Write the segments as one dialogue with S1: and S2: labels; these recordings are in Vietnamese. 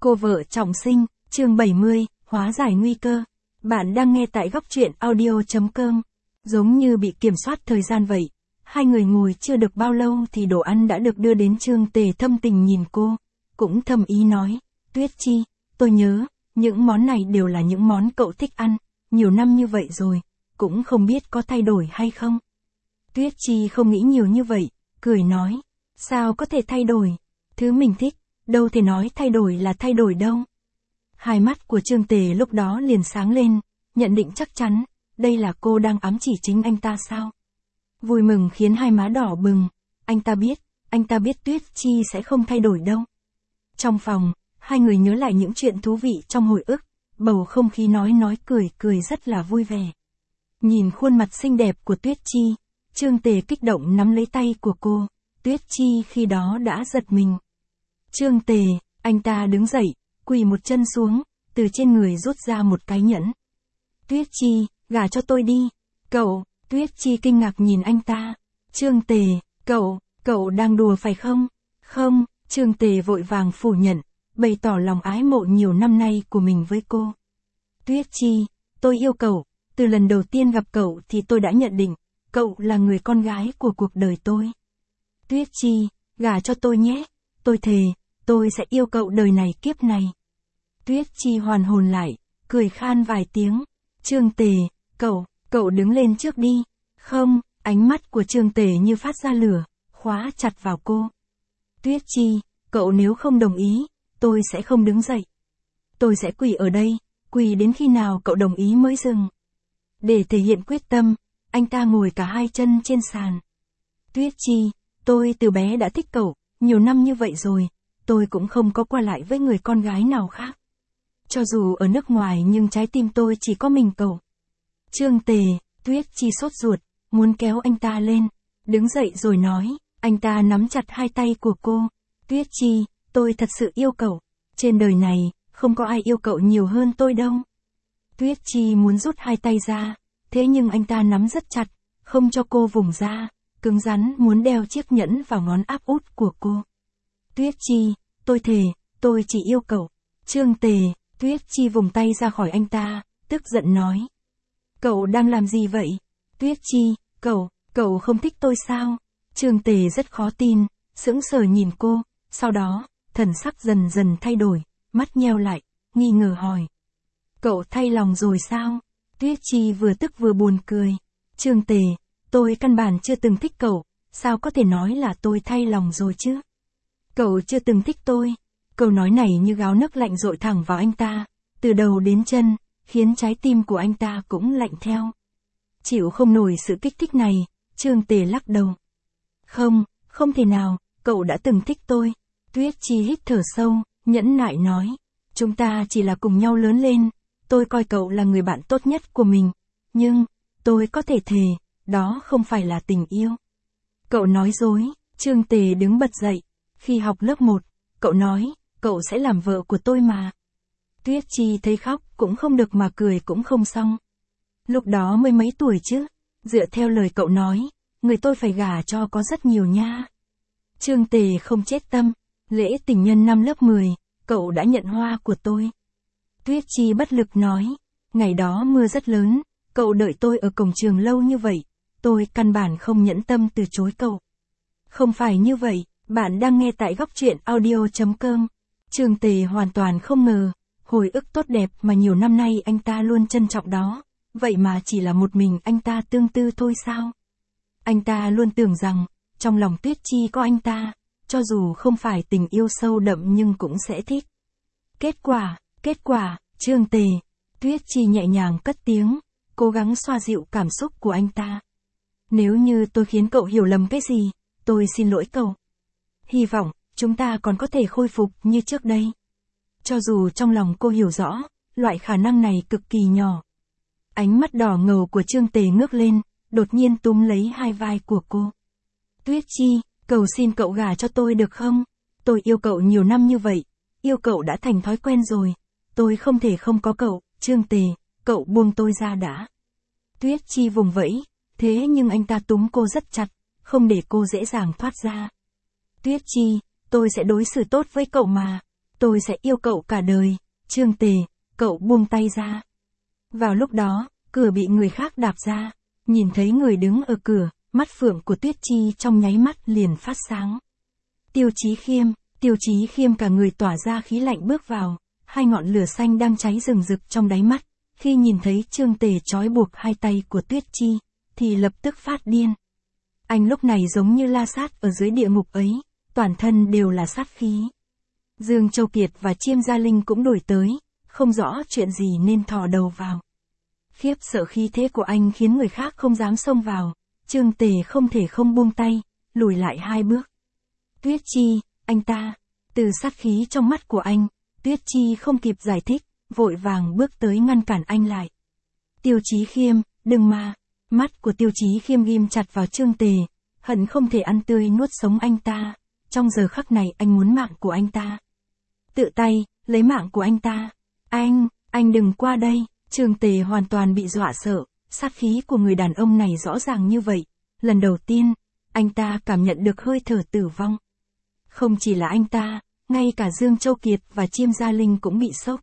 S1: Cô vợ trọng sinh, chương 70, hóa giải nguy cơ. Bạn đang nghe tại góc truyện audio.com. Giống như bị kiểm soát thời gian vậy. Hai người ngồi chưa được bao lâu thì đồ ăn đã được đưa đến. Trương Tề thâm tình nhìn cô, cũng thầm ý nói, Tuyết Chi, tôi nhớ, những món này đều là những món cậu thích ăn, nhiều năm như vậy rồi, cũng không biết có thay đổi hay không. Tuyết Chi không nghĩ nhiều như vậy, cười nói, sao có thể thay đổi, thứ mình thích, đâu thể nói thay đổi là thay đổi đâu. Hai mắt của Trương Tề lúc đó liền sáng lên, nhận định chắc chắn, đây là cô đang ám chỉ chính anh ta sao? Vui mừng khiến hai má đỏ bừng, anh ta biết Tuyết Chi sẽ không thay đổi đâu. Trong phòng, hai người nhớ lại những chuyện thú vị trong hồi ức, bầu không khí nói cười rất là vui vẻ. Nhìn khuôn mặt xinh đẹp của Tuyết Chi, Trương Tề kích động nắm lấy tay của cô, Tuyết Chi khi đó đã giật mình. Trương Tề, anh ta đứng dậy, quỳ một chân xuống, từ trên người rút ra một cái nhẫn. Tuyết Chi, gả cho tôi đi. Cậu, Tuyết Chi kinh ngạc nhìn anh ta. Trương Tề, cậu đang đùa phải không? Không, Trương Tề vội vàng phủ nhận, bày tỏ lòng ái mộ nhiều năm nay của mình với cô. Tuyết Chi, tôi yêu cậu, từ lần đầu tiên gặp cậu thì tôi đã nhận định, cậu là người con gái của cuộc đời tôi. Tuyết Chi, gả cho tôi nhé, tôi thề, tôi sẽ yêu cậu đời này kiếp này. Tuyết Chi hoàn hồn lại, cười khan vài tiếng. Trương Tề, cậu đứng lên trước đi. Không, ánh mắt của Trương Tề như phát ra lửa, khóa chặt vào cô. Tuyết Chi, cậu nếu không đồng ý, tôi sẽ không đứng dậy. Tôi sẽ quỳ ở đây, quỳ đến khi nào cậu đồng ý mới dừng. Để thể hiện quyết tâm, anh ta ngồi cả hai chân trên sàn. Tuyết Chi, tôi từ bé đã thích cậu, nhiều năm như vậy rồi, tôi cũng không có qua lại với người con gái nào khác. Cho dù ở nước ngoài nhưng trái tim tôi chỉ có mình cậu. Trương Tề, Tuyết Chi sốt ruột, muốn kéo anh ta lên, đứng dậy rồi nói, anh ta nắm chặt hai tay của cô. Tuyết Chi, tôi thật sự yêu cậu, trên đời này, không có ai yêu cậu nhiều hơn tôi đâu. Tuyết Chi muốn rút hai tay ra, thế nhưng anh ta nắm rất chặt, không cho cô vùng ra, cứng rắn muốn đeo chiếc nhẫn vào ngón áp út của cô. Tuyết Chi, tôi thề, tôi chỉ yêu cậu. Trương Tề, Tuyết Chi vùng tay ra khỏi anh ta, tức giận nói. Cậu đang làm gì vậy? Tuyết Chi, cậu không thích tôi sao? Trương Tề rất khó tin, sững sờ nhìn cô, sau đó, thần sắc dần dần thay đổi, mắt nheo lại, nghi ngờ hỏi. Cậu thay lòng rồi sao? Tuyết Chi vừa tức vừa buồn cười. Trương Tề, tôi căn bản chưa từng thích cậu, sao có thể nói là tôi thay lòng rồi chứ? Cậu chưa từng thích tôi. Câu nói này như gáo nước lạnh dội thẳng vào anh ta, từ đầu đến chân, khiến trái tim của anh ta cũng lạnh theo. Chịu không nổi sự kích thích này, Trương Tề lắc đầu. Không thể nào, cậu đã từng thích tôi. Tuyết Chi hít thở sâu, nhẫn nại nói. Chúng ta chỉ là cùng nhau lớn lên, tôi coi cậu là người bạn tốt nhất của mình. Nhưng, tôi có thể thề, đó không phải là tình yêu. Cậu nói dối, Trương Tề đứng bật dậy. Khi học lớp 1, cậu nói, cậu sẽ làm vợ của tôi mà. Tuyết Chi thấy khóc cũng không được mà cười cũng không xong. Lúc đó mới mấy tuổi chứ, dựa theo lời cậu nói, người tôi phải gả cho có rất nhiều nha. Trương Tề không chết tâm, lễ tình nhân năm lớp 10, cậu đã nhận hoa của tôi. Tuyết Chi bất lực nói, ngày đó mưa rất lớn, cậu đợi tôi ở cổng trường lâu như vậy, tôi căn bản không nhẫn tâm từ chối cậu. Không phải như vậy, bạn đang nghe tại góc truyện audio.com. Trương Tề hoàn toàn không ngờ, hồi ức tốt đẹp mà nhiều năm nay anh ta luôn trân trọng đó, vậy mà chỉ là một mình anh ta tương tư thôi sao? Anh ta luôn tưởng rằng, trong lòng Tuyết Chi có anh ta, cho dù không phải tình yêu sâu đậm nhưng cũng sẽ thích. Kết quả, Trương Tề, Tuyết Chi nhẹ nhàng cất tiếng, cố gắng xoa dịu cảm xúc của anh ta. Nếu như tôi khiến cậu hiểu lầm cái gì, tôi xin lỗi cậu. Hy vọng, chúng ta còn có thể khôi phục như trước đây. Cho dù trong lòng cô hiểu rõ, loại khả năng này cực kỳ nhỏ. Ánh mắt đỏ ngầu của Trương Tề ngước lên, đột nhiên túm lấy hai vai của cô. Tuyết Chi, cầu xin cậu gả cho tôi được không? Tôi yêu cậu nhiều năm như vậy, yêu cậu đã thành thói quen rồi. Tôi không thể không có cậu, Trương Tề, cậu buông tôi ra đã. Tuyết Chi vùng vẫy, thế nhưng anh ta túm cô rất chặt, không để cô dễ dàng thoát ra. Tuyết Chi, tôi sẽ đối xử tốt với cậu mà. tôi sẽ yêu cậu cả đời, Trương Tề, cậu buông tay ra. Vào lúc đó, cửa bị người khác đạp ra, nhìn thấy người đứng ở cửa, mắt phượng của Tuyết Chi trong nháy mắt liền phát sáng. Tiêu Chí Khiêm cả người tỏa ra khí lạnh bước vào, hai ngọn lửa xanh đang cháy rừng rực trong đáy mắt, khi nhìn thấy Trương Tề trói buộc hai tay của Tuyết Chi, thì lập tức phát điên. Anh lúc này giống như La Sát ở dưới địa ngục ấy, toàn thân đều là sát khí. Dương Châu Kiệt và Chiêm Gia Linh cũng đuổi tới, không rõ chuyện gì nên thò đầu vào. Khiếp sợ khí thế của anh khiến người khác không dám xông vào, Trương Tề không thể không buông tay, lùi lại 2 bước. Tuyết Chi, anh ta, từ sát khí trong mắt của anh, Tuyết Chi không kịp giải thích, vội vàng bước tới ngăn cản anh lại. Tiêu Chí Khiêm, đừng mà. Mắt của Tiêu Chí Khiêm ghim chặt vào Trương Tề, hận không thể ăn tươi nuốt sống anh ta, trong giờ khắc này anh muốn mạng của anh ta. Tự tay, lấy mạng của anh ta. Anh đừng qua đây. Trương Tề hoàn toàn bị dọa sợ, sát khí của người đàn ông này rõ ràng như vậy. Lần đầu tiên, anh ta cảm nhận được hơi thở tử vong. Không chỉ là anh ta, ngay cả Dương Châu Kiệt và Chiêm Gia Linh cũng bị sốc.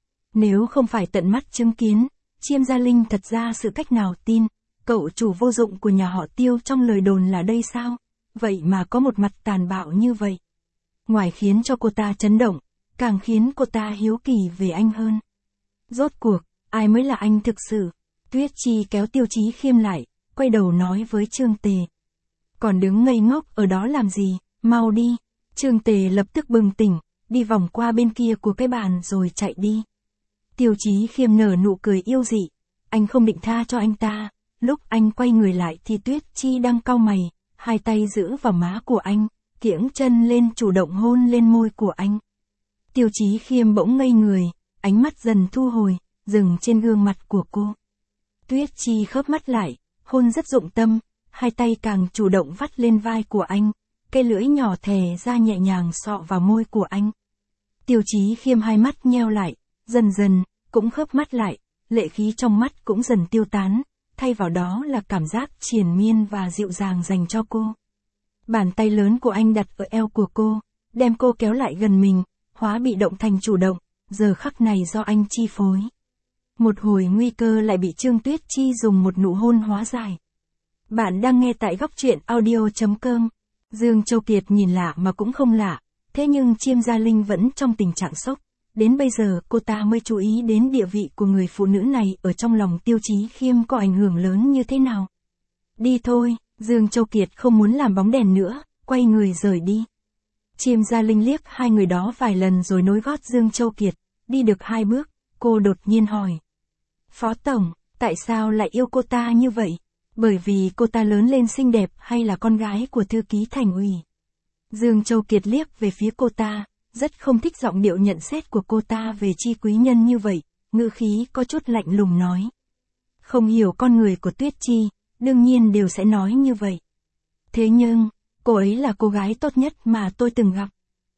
S1: Nếu không phải tận mắt chứng kiến, Chiêm Gia Linh thật ra sự cách nào tin, cậu chủ vô dụng của nhà họ Tiêu trong lời đồn là đây sao? Vậy mà có một mặt tàn bạo như vậy. Ngoài khiến cho cô ta chấn động, càng khiến cô ta hiếu kỳ về anh hơn. Rốt cuộc, ai mới là anh thực sự? Tuyết Chi kéo Tiêu Chí Khiêm lại, quay đầu nói với Trương Tề. Còn đứng ngây ngốc ở đó làm gì, mau đi. Trương Tề lập tức bừng tỉnh, đi vòng qua bên kia của cái bàn rồi chạy đi. Tiêu Chí Khiêm nở nụ cười yêu dị, anh không định tha cho anh ta. Lúc anh quay người lại thì Tuyết Chi đang cau mày, hai tay giữ vào má của anh, kiễng chân lên chủ động hôn lên môi của anh. Tiêu Chí Khiêm bỗng ngây người, ánh mắt dần thu hồi, dừng trên gương mặt của cô. Tuyết Chi khớp mắt lại, hôn rất dụng tâm, hai tay càng chủ động vắt lên vai của anh, cây lưỡi nhỏ thè ra nhẹ nhàng xọ vào môi của anh. Tiêu Chí Khiêm hai mắt nheo lại, dần dần, cũng khớp mắt lại, lệ khí trong mắt cũng dần tiêu tán, thay vào đó là cảm giác triền miên và dịu dàng dành cho cô. Bàn tay lớn của anh đặt ở eo của cô, đem cô kéo lại gần mình, hóa bị động thành chủ động, giờ khắc này do anh chi phối. Một hồi nguy cơ lại bị Trương Tuyết Chi dùng một nụ hôn hóa giải. Bạn đang nghe tại góc truyện audio.com. Dương Châu Kiệt nhìn lạ mà cũng không lạ, thế nhưng Chiêm Gia Linh vẫn trong tình trạng sốc. Đến bây giờ cô ta mới chú ý đến địa vị của người phụ nữ này ở trong lòng Tiêu Chí Khiêm có ảnh hưởng lớn như thế nào. Đi thôi, Dương Châu Kiệt không muốn làm bóng đèn nữa, quay người rời đi. Chiêm Gia Linh liếc hai người đó vài lần rồi nối gót Dương Châu Kiệt, đi được 2 bước, cô đột nhiên hỏi. Phó Tổng, tại sao lại yêu cô ta như vậy? Bởi vì cô ta lớn lên xinh đẹp hay là con gái của thư ký thành ủy? Dương Châu Kiệt liếc về phía cô ta, rất không thích giọng điệu nhận xét của cô ta về Chi quý nhân như vậy, ngữ khí có chút lạnh lùng nói. Không hiểu con người của Tuyết Chi, đương nhiên đều sẽ nói như vậy. Thế nhưng, cô ấy là cô gái tốt nhất mà tôi từng gặp.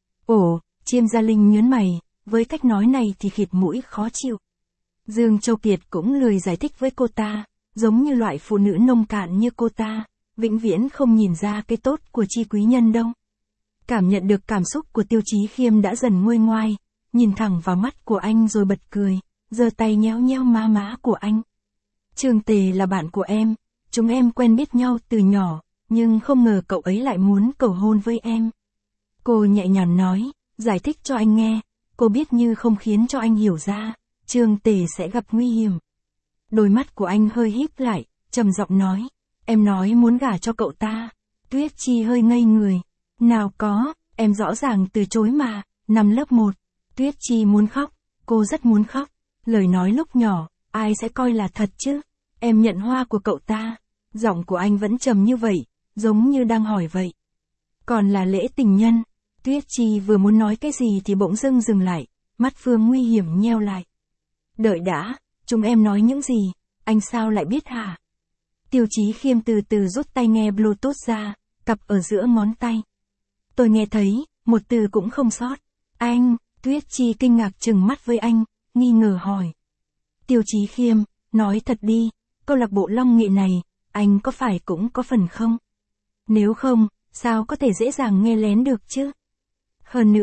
S1: Ồ, Chiêm Gia Linh nhớn mày, với cách nói này thì khịt mũi khó chịu. Dương Châu Kiệt cũng lười giải thích với cô ta, giống như loại phụ nữ nông cạn như cô ta, vĩnh viễn không nhìn ra cái tốt của Chi quý nhân đâu. Cảm nhận được cảm xúc của Tiêu Chí Khiêm đã dần nguôi ngoai, nhìn thẳng vào mắt của anh rồi bật cười, giơ tay nhéo nhéo má của anh. Trương Tề là bạn của em, chúng em quen biết nhau từ nhỏ, nhưng không ngờ cậu ấy lại muốn cầu hôn với em. Cô nhẹ nhàng nói, giải thích cho anh nghe, cô biết như không khiến cho anh hiểu ra, Trương Tề sẽ gặp nguy hiểm. Đôi mắt của anh hơi híp lại, trầm giọng nói, em nói muốn gả cho cậu ta. Tuyết Chi hơi ngây người. Nào có, em rõ ràng từ chối mà, năm lớp 1. Tuyết Chi muốn khóc, cô rất muốn khóc. Lời nói lúc nhỏ, ai sẽ coi là thật chứ? Em nhận hoa của cậu ta. Giọng của anh vẫn trầm như vậy, giống như đang hỏi vậy. Còn là lễ tình nhân. Tuyết Chi vừa muốn nói cái gì thì bỗng dưng dừng lại, mắt Phương nguy hiểm nheo lại. Đợi đã, chúng em nói những gì, anh sao lại biết hả? Tiêu Chí Khiêm từ từ rút tai nghe Bluetooth ra, cặp ở giữa ngón tay. Tôi nghe thấy, một từ cũng không sót. Anh, Tuyết Chi kinh ngạc trừng mắt với anh, nghi ngờ hỏi. Tiêu Chí Khiêm, nói thật đi, câu lạc bộ Long Nghệ này, anh có phải cũng có phần không? Nếu không, sao có thể dễ dàng nghe lén được chứ? Hơn nữa,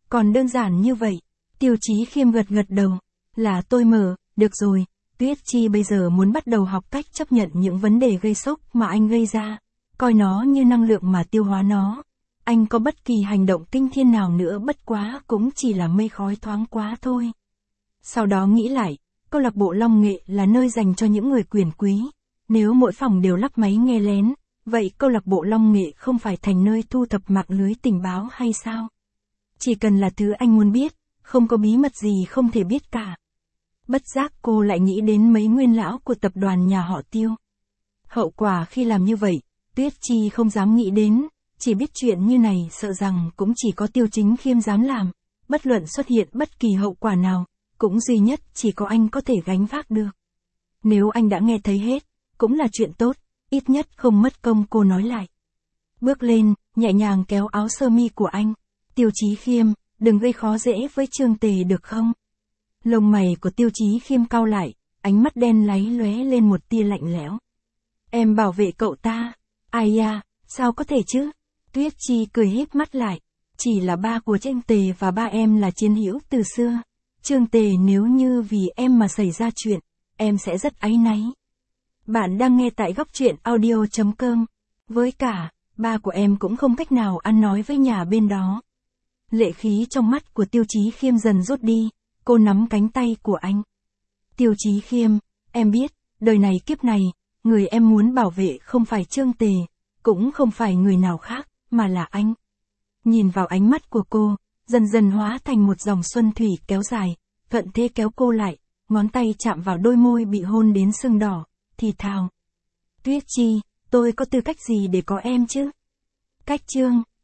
S1: Còn đơn giản như vậy. Tiêu Chí Khiêm gật gật đầu. Là tôi mở, được rồi, Tuyết Chi bây giờ muốn bắt đầu học cách chấp nhận những vấn đề gây sốc mà anh gây ra, coi nó như năng lượng mà tiêu hóa nó. Anh có bất kỳ hành động kinh thiên nào nữa bất quá cũng chỉ là mây khói thoáng quá thôi. Sau đó nghĩ lại, câu lạc bộ Long Nghệ là nơi dành cho những người quyền quý. Nếu mỗi phòng đều lắp máy nghe lén, vậy câu lạc bộ Long Nghệ không phải thành nơi thu thập mạng lưới tình báo hay sao? Chỉ cần là thứ anh muốn biết, không có bí mật gì không thể biết cả. Bất giác cô lại nghĩ đến mấy nguyên lão của tập đoàn nhà họ Tiêu. Hậu quả khi làm như vậy, Tuyết Chi không dám nghĩ đến, chỉ biết chuyện như này sợ rằng cũng chỉ có Tiêu Chính Khiêm dám làm, bất luận xuất hiện bất kỳ hậu quả nào, cũng duy nhất chỉ có anh có thể gánh vác được. Nếu anh đã nghe thấy hết, cũng là chuyện tốt, ít nhất không mất công cô nói lại. Bước lên, nhẹ nhàng kéo áo sơ mi của anh. Tiêu Chí Khiêm, đừng gây khó dễ với Trương Tề được không? Lông mày của Tiêu Chí Khiêm cau lại, ánh mắt đen láy lóe lên một tia lạnh lẽo. Em bảo vệ cậu ta. Ai da, sao có thể chứ? Tuyết Chi cười híp mắt lại. Chỉ là ba của Trương Tề và ba em là chiến hữu từ xưa. Trương Tề nếu như vì em mà xảy ra chuyện, em sẽ rất áy náy. Bạn đang nghe tại góc truyện audio.com. Với cả, ba của em cũng không cách nào ăn nói với nhà bên đó. Lệ khí trong mắt của Tiêu Chí Khiêm dần rút đi, cô nắm cánh tay của anh. Tiêu Chí Khiêm, em biết, đời này kiếp này, người em muốn bảo vệ không phải Trương Tề, cũng không phải người nào khác, mà là anh. Nhìn vào ánh mắt của cô, dần dần hóa thành một dòng xuân thủy kéo dài, thuận thế kéo cô lại, ngón tay chạm vào đôi môi bị hôn đến sưng đỏ, thì thào. Tuyết Chi, tôi có tư cách gì để có em chứ? Cách Trương